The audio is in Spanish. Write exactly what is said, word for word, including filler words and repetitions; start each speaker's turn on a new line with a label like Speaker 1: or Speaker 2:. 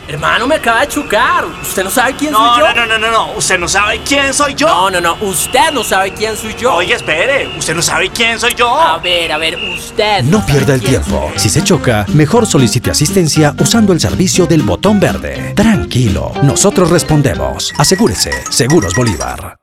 Speaker 1: Hermano, me acaba de chocar. ¿Usted no sabe quién
Speaker 2: No,
Speaker 1: soy yo?
Speaker 2: no, no, no, no, no. ¿Usted no sabe quién soy yo?
Speaker 1: No, no, no. Usted no sabe quién soy yo.
Speaker 2: Oye, espere. ¿Usted no sabe quién soy yo?
Speaker 1: A ver, a ver, usted.
Speaker 3: No
Speaker 1: sabe
Speaker 3: pierda el
Speaker 1: quién
Speaker 3: tiempo.
Speaker 1: soy.
Speaker 3: Si se choca, mejor solicite asistencia usando el servicio del botón verde. Tranquilo, nosotros respondemos. Asegúrese, Seguros Bolívar.